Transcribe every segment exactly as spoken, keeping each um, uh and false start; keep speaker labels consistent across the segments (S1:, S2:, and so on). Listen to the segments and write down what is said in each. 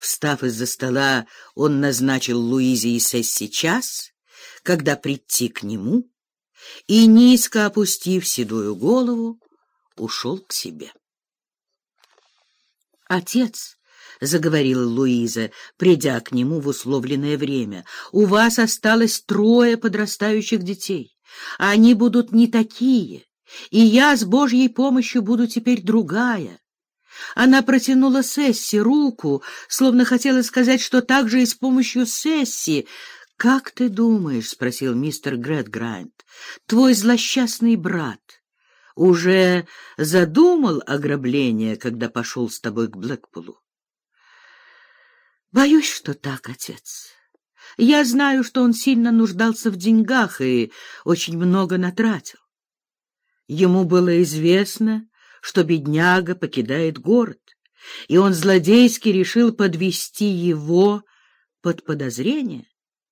S1: Встав из-за стола, он назначил Луизе и Сесси час, когда прийти к нему, и, низко опустив седую голову, ушел к себе. «Отец», — заговорила Луиза, придя к нему в условленное время, — «у вас осталось трое подрастающих детей. Они будут не такие, и я с Божьей помощью буду теперь другая». Она протянула Сесси руку, словно хотела сказать, что так же и с помощью Сесси. «Как ты думаешь, — спросил мистер Грэдграйнд, — твой злосчастный брат уже задумал ограбление, когда пошел с тобой к Блэкпулу?» «Боюсь, что так, отец. Я знаю, что он сильно нуждался в деньгах и очень много натратил. Ему было известно, что бедняга покидает город, и он злодейски решил подвести его под подозрение.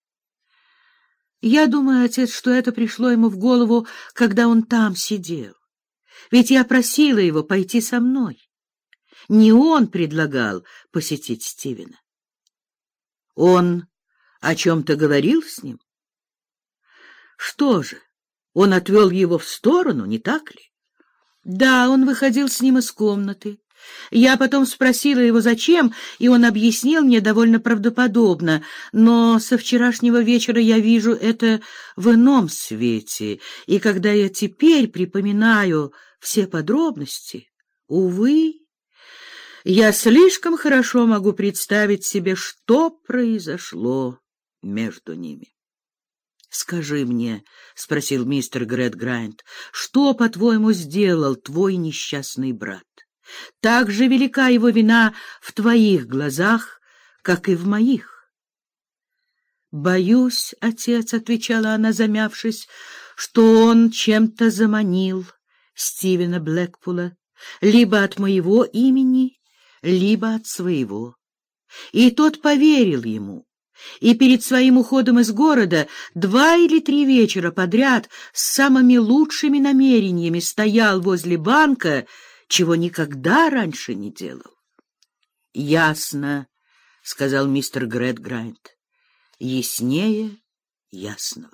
S1: Я думаю, отец, что это пришло ему в голову, когда он там сидел. Ведь я просила его пойти со мной. Не он предлагал посетить Стивена. Он о чем-то говорил с ним? Что же, он отвел его в сторону, не так ли? Да, он выходил с ним из комнаты. Я потом спросила его, зачем, и он объяснил мне довольно правдоподобно, но со вчерашнего вечера я вижу это в ином свете, и когда я теперь припоминаю все подробности, увы, я слишком хорошо могу представить себе, что произошло между ними. «Скажи мне, — спросил мистер Грэдграйнд, — что, по-твоему, сделал твой несчастный брат? Так же велика его вина в твоих глазах, как и в моих». «Боюсь, отец, — отвечала она, замявшись, — что он чем-то заманил Стивена Блэкпула либо от моего имени, либо от своего. И тот поверил ему, и перед своим уходом из города два или три вечера подряд с самыми лучшими намерениями стоял возле банка, чего никогда раньше не делал. — Ясно, — сказал мистер Грэдграйнд, — яснее ясного.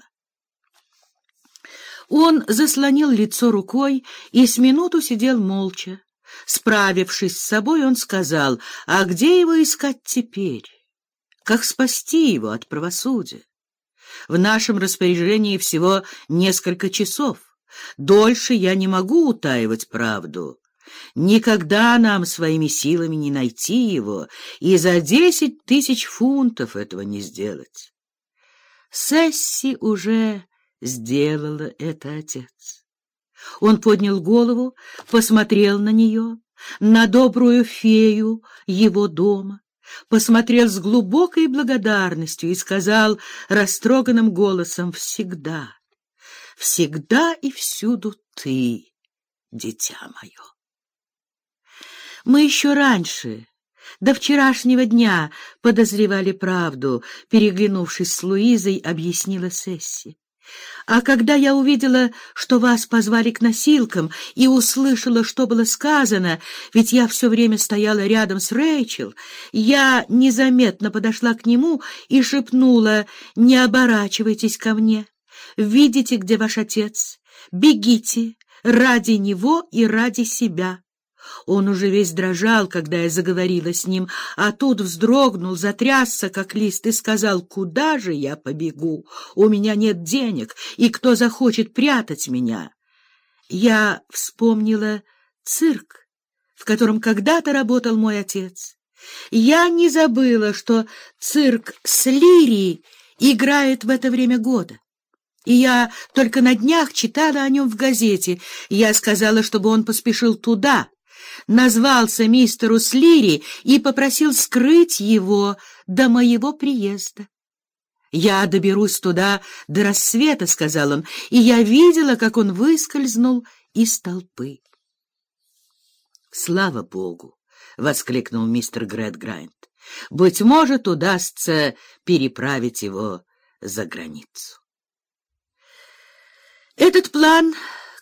S1: Он заслонил лицо рукой и с минуту сидел молча. Справившись с собой, он сказал: «А где его искать теперь? Как спасти его от правосудия? В нашем распоряжении всего несколько часов. Дольше я не могу утаивать правду. Никогда нам своими силами не найти его, и за десять тысяч фунтов этого не сделать». Сесси уже сделала это, отец. Он поднял голову, посмотрел на нее, на добрую фею его дома, посмотрел с глубокой благодарностью и сказал растроганным голосом: «Всегда, всегда и всюду ты, дитя мое». Мы еще раньше, до вчерашнего дня, подозревали правду, переглянувшись с Луизой, объяснила Сесси. А когда я увидела, что вас позвали к носилкам, и услышала, что было сказано, ведь я все время стояла рядом с Рэйчел, я незаметно подошла к нему и шепнула: «Не оборачивайтесь ко мне. Видите, где ваш отец? Бегите ради него и ради себя». Он уже весь дрожал, когда я заговорила с ним, а тут вздрогнул, затрясся, как лист, и сказал: «Куда же я побегу? У меня нет денег, и кто захочет прятать меня?» Я вспомнила цирк, в котором когда-то работал мой отец. Я не забыла, что цирк Слири играет в это время года. И я только на днях читала о нем в газете. Я сказала, чтобы он поспешил туда, назвался мистеру Слири и попросил скрыть его до моего приезда. «Я доберусь туда до рассвета», — сказал он, — и я видела, как он выскользнул из толпы. «Слава Богу!» — воскликнул мистер Грэдграйнд. «Быть может, удастся переправить его за границу». Этот план,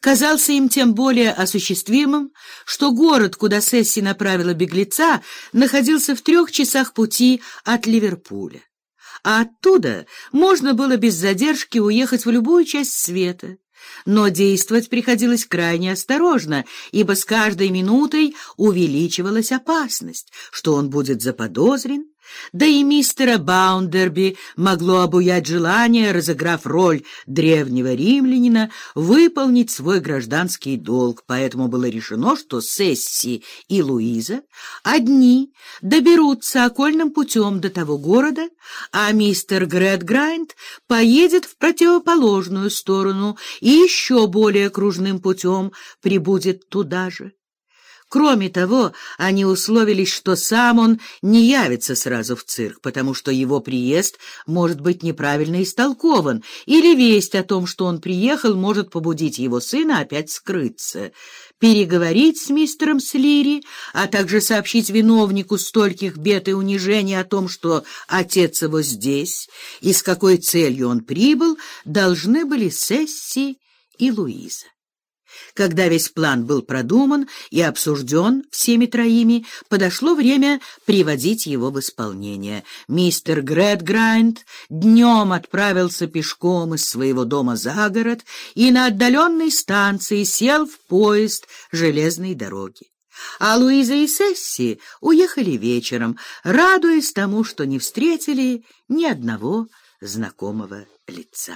S1: казался им тем более осуществимым, что город, куда Сесси направила беглеца, находился в трех часах пути от Ливерпуля. А оттуда можно было без задержки уехать в любую часть света. Но действовать приходилось крайне осторожно, ибо с каждой минутой увеличивалась опасность, что он будет заподозрен, да и мистера Баундерби могло обуять желание, разыграв роль древнего римлянина, выполнить свой гражданский долг, поэтому было решено, что Сесси и Луиза одни доберутся окольным путем до того города, а мистер Грэдграйнд поедет в противоположную сторону и еще более кружным путем прибудет туда же. Кроме того, они условились, что сам он не явится сразу в цирк, потому что его приезд может быть неправильно истолкован, или весть о том, что он приехал, может побудить его сына опять скрыться. Переговорить с мистером Слири, а также сообщить виновнику стольких бед и унижений о том, что отец его здесь и с какой целью он прибыл, должны были Сесси и Луиза. Когда весь план был продуман и обсужден всеми троими, подошло время приводить его в исполнение. Мистер Грэдграйнд днем отправился пешком из своего дома за город и на отдаленной станции сел в поезд железной дороги. А Луиза и Сесси уехали вечером, радуясь тому, что не встретили ни одного знакомого лица.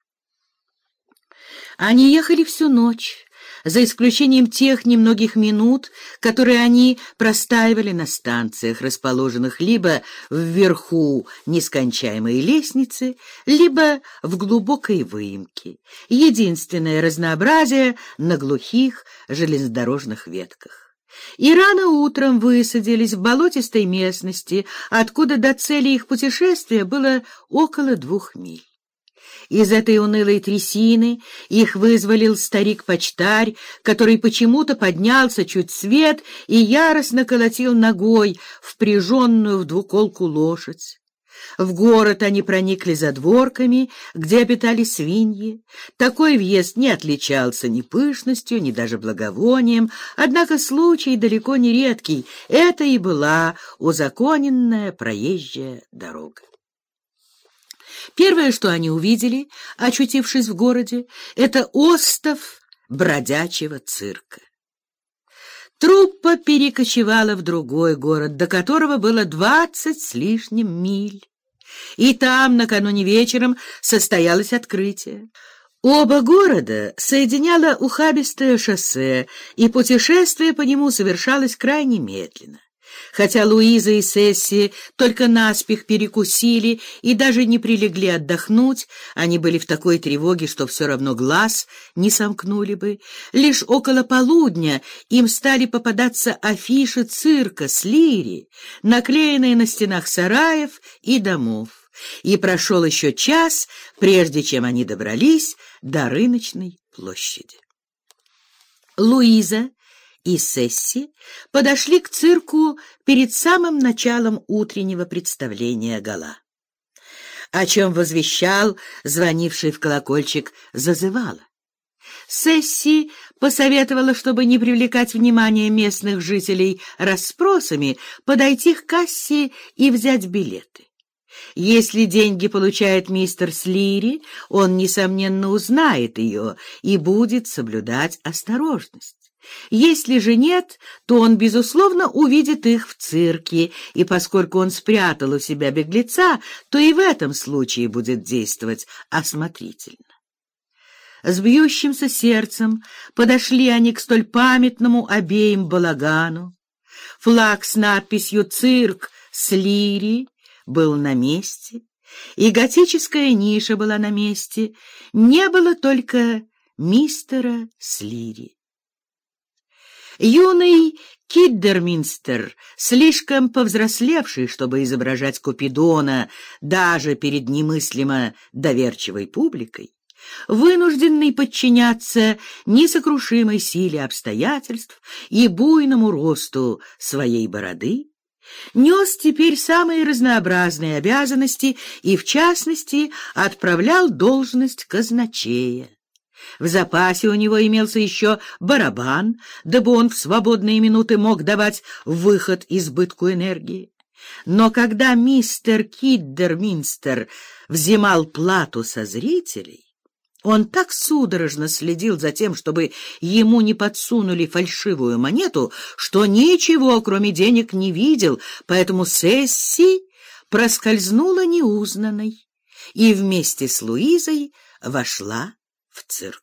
S1: Они ехали всю ночь, за исключением тех немногих минут, которые они простаивали на станциях, расположенных либо вверху нескончаемой лестницы, либо в глубокой выемке. Единственное разнообразие на глухих железнодорожных ветках. И рано утром высадились в болотистой местности, откуда до цели их путешествия было около двух миль. Из этой унылой трясины их вызволил старик-почтарь, который почему-то поднялся чуть свет и яростно колотил ногой впряженную в двуколку лошадь. В город они проникли задворками, где обитали свиньи. Такой въезд не отличался ни пышностью, ни даже благовонием, однако случай далеко не редкий. Это и была узаконенная проезжая дорога. Первое, что они увидели, очутившись в городе, это остов бродячего цирка. Труппа перекочевала в другой город, до которого было двадцать с лишним миль. И там накануне вечером состоялось открытие. Оба города соединяло ухабистое шоссе, и путешествие по нему совершалось крайне медленно. Хотя Луиза и Сесси только наспех перекусили и даже не прилегли отдохнуть, они были в такой тревоге, что все равно глаз не сомкнули бы. Лишь около полудня им стали попадаться афиши цирка Слири, наклеенные на стенах сараев и домов. И прошел еще час, прежде чем они добрались до рыночной площади. Луиза и Сесси подошли к цирку перед самым началом утреннего представления гала, о чем возвещал звонивший в колокольчик зазывало. Сесси посоветовала, чтобы не привлекать внимание местных жителей расспросами, подойти к кассе и взять билеты. Если деньги получает мистер Слири, он, несомненно, узнает ее и будет соблюдать осторожность. Если же нет, то он, безусловно, увидит их в цирке, и поскольку он спрятал у себя беглеца, то и в этом случае будет действовать осмотрительно. С бьющимся сердцем подошли они к столь памятному обеим балагану. Флаг с надписью «Цирк Слири» был на месте, и готическая ниша была на месте, не было только мистера Слири. Юный Киддерминстер, слишком повзрослевший, чтобы изображать Купидона даже перед немыслимо доверчивой публикой, вынужденный подчиняться несокрушимой силе обстоятельств и буйному росту своей бороды, нес теперь самые разнообразные обязанности и, в частности, отправлял должность казначея. В запасе у него имелся еще барабан, дабы он в свободные минуты мог давать выход избытку энергии. Но когда мистер Киддерминстер взимал плату со зрителей, он так судорожно следил за тем, чтобы ему не подсунули фальшивую монету, что ничего, кроме денег, не видел, поэтому сессия проскользнула неузнанной и вместе с Луизой вошла в цирк.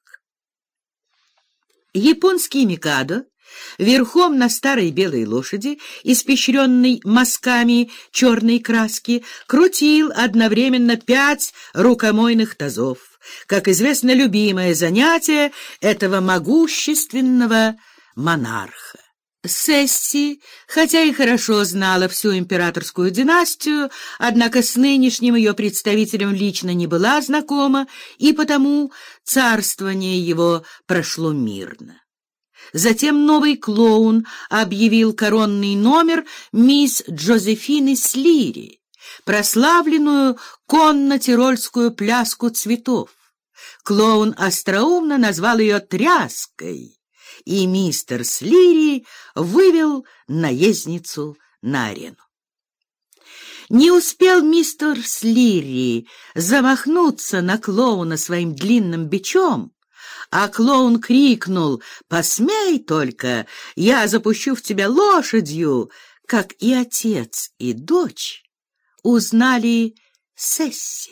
S1: Японский микадо верхом на старой белой лошади, испещренной мазками черной краски, крутил одновременно пять рукомойных тазов, как известно, любимое занятие этого могущественного монарха. Сесси, хотя и хорошо знала всю императорскую династию, однако с нынешним ее представителем лично не была знакома, и потому царствование его прошло мирно. Затем новый клоун объявил коронный номер мисс Джозефины Слири, прославленную конно-тирольскую пляску цветов. Клоун остроумно назвал ее «тряской», и мистер Слири вывел наездницу на арену. Не успел мистер Слири замахнуться на клоуна своим длинным бичом, а клоун крикнул: «Посмей только, я запущу в тебя лошадью!» Как и отец, и дочь узнали Сесси.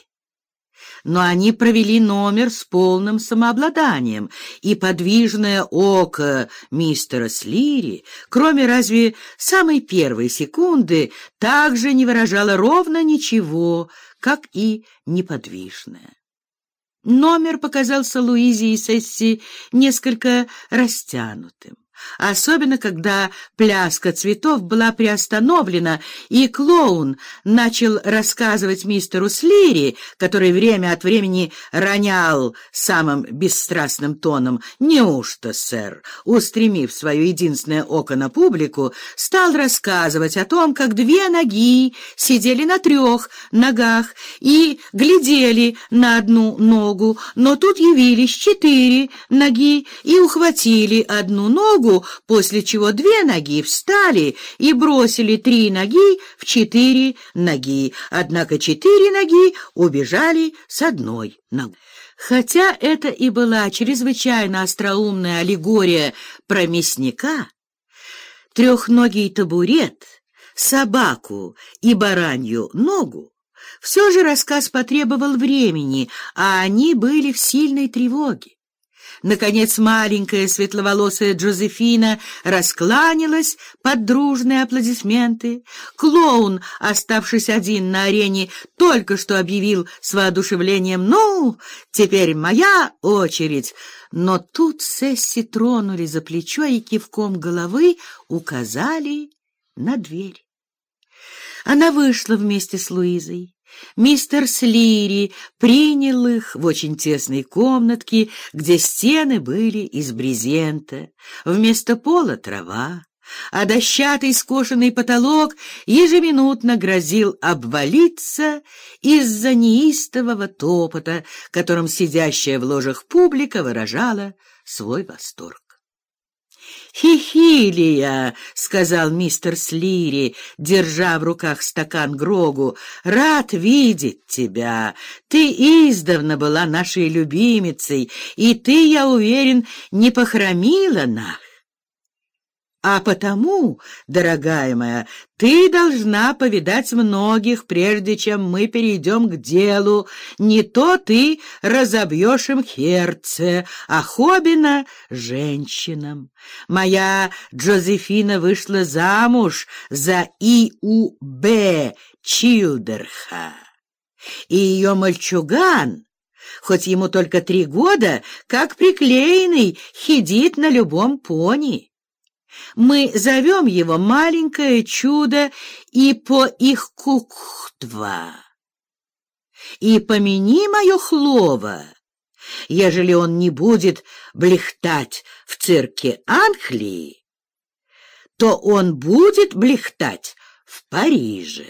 S1: Но они провели номер с полным самообладанием, и подвижное око мистера Слири, кроме разве самой первой секунды, также не выражало ровно ничего, как и неподвижное. Номер показался Луизе и Сесси несколько растянутым, особенно когда пляска цветов была приостановлена, и клоун начал рассказывать мистеру Слири, который время от времени ронял самым бесстрастным тоном: «Неужто, сэр?» устремив свое единственное око на публику, стал рассказывать о том, как две ноги сидели на трех ногах и глядели на одну ногу, но тут явились четыре ноги и ухватили одну ногу, после чего две ноги встали и бросили три ноги в четыре ноги, однако четыре ноги убежали с одной ногой. Хотя это и была чрезвычайно остроумная аллегория про мясника, трехногий табурет, собаку и баранью ногу, все же рассказ потребовал времени, а они были в сильной тревоге. Наконец маленькая светловолосая Джозефина раскланялась под дружные аплодисменты. Клоун, оставшись один на арене, только что объявил с воодушевлением: «Ну, теперь моя очередь!» Но тут Сесси тронули за плечо и кивком головы указали на дверь. Она вышла вместе с Луизой. Мистер Слири принял их в очень тесной комнатке, где стены были из брезента, вместо пола трава, а дощатый скошенный потолок ежеминутно грозил обвалиться из-за неистового топота, которым сидящая в ложах публика выражала свой восторг. «Хихилия», — сказал мистер Слири, держа в руках стакан Грогу, — «рад видеть тебя. Ты издавна была нашей любимицей, и ты, я уверен, не похромила нас. А потому, дорогая моя, ты должна повидать многих, прежде чем мы перейдем к делу. Не то ты разобьешь им сердце, а Хоббина — женщинам. Моя Джозефина вышла замуж за И У Б Чилдерха, и ее мальчуган, хоть ему только три года, как приклеенный, хидит на любом пони. Мы зовем его «маленькое чудо» и по их куктва. И помяни мое хлово, ежели он не будет блехтать в цирке Англии, то он будет блехтать в Париже.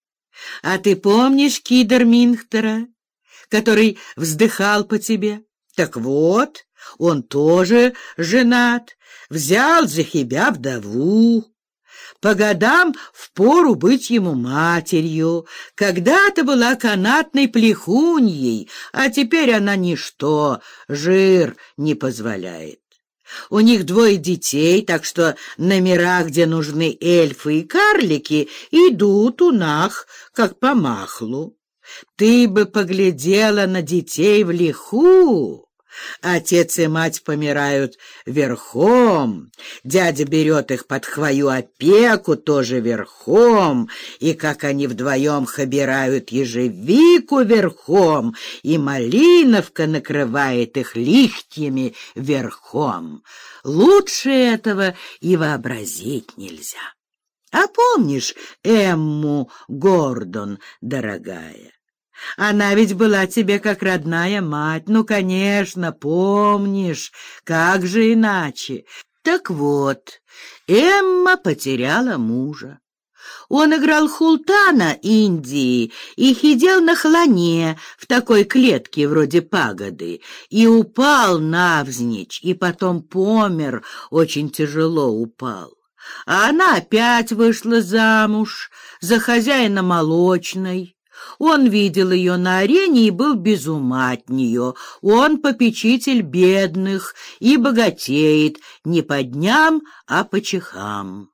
S1: А ты помнишь Киддерминстера, который вздыхал по тебе? Так вот, он тоже женат, взял за себя вдову. По годам впору быть ему матерью. Когда-то была канатной плехуньей, а теперь она ничто, жир не позволяет. У них двое детей, так что номера, где нужны эльфы и карлики, идут у нас, как по махлу. Ты бы поглядела на детей в лиху. Отец и мать помирают верхом, дядя берет их под хвою опеку тоже верхом, и как они вдвоем хобирают ежевику верхом, и малиновка накрывает их листьями верхом. Лучше этого и вообразить нельзя. А помнишь Эмму Гордон, дорогая? Она ведь была тебе как родная мать. Ну, конечно, помнишь, как же иначе. Так вот, Эмма потеряла мужа. Он играл хултана Индии и сидел на хлане в такой клетке вроде пагоды, и упал навзничь, и потом помер, очень тяжело упал. А она опять вышла замуж за хозяина молочной. Он видел ее на арене и был без ума от нее. Он попечитель бедных и богатеет не по дням, а по часам.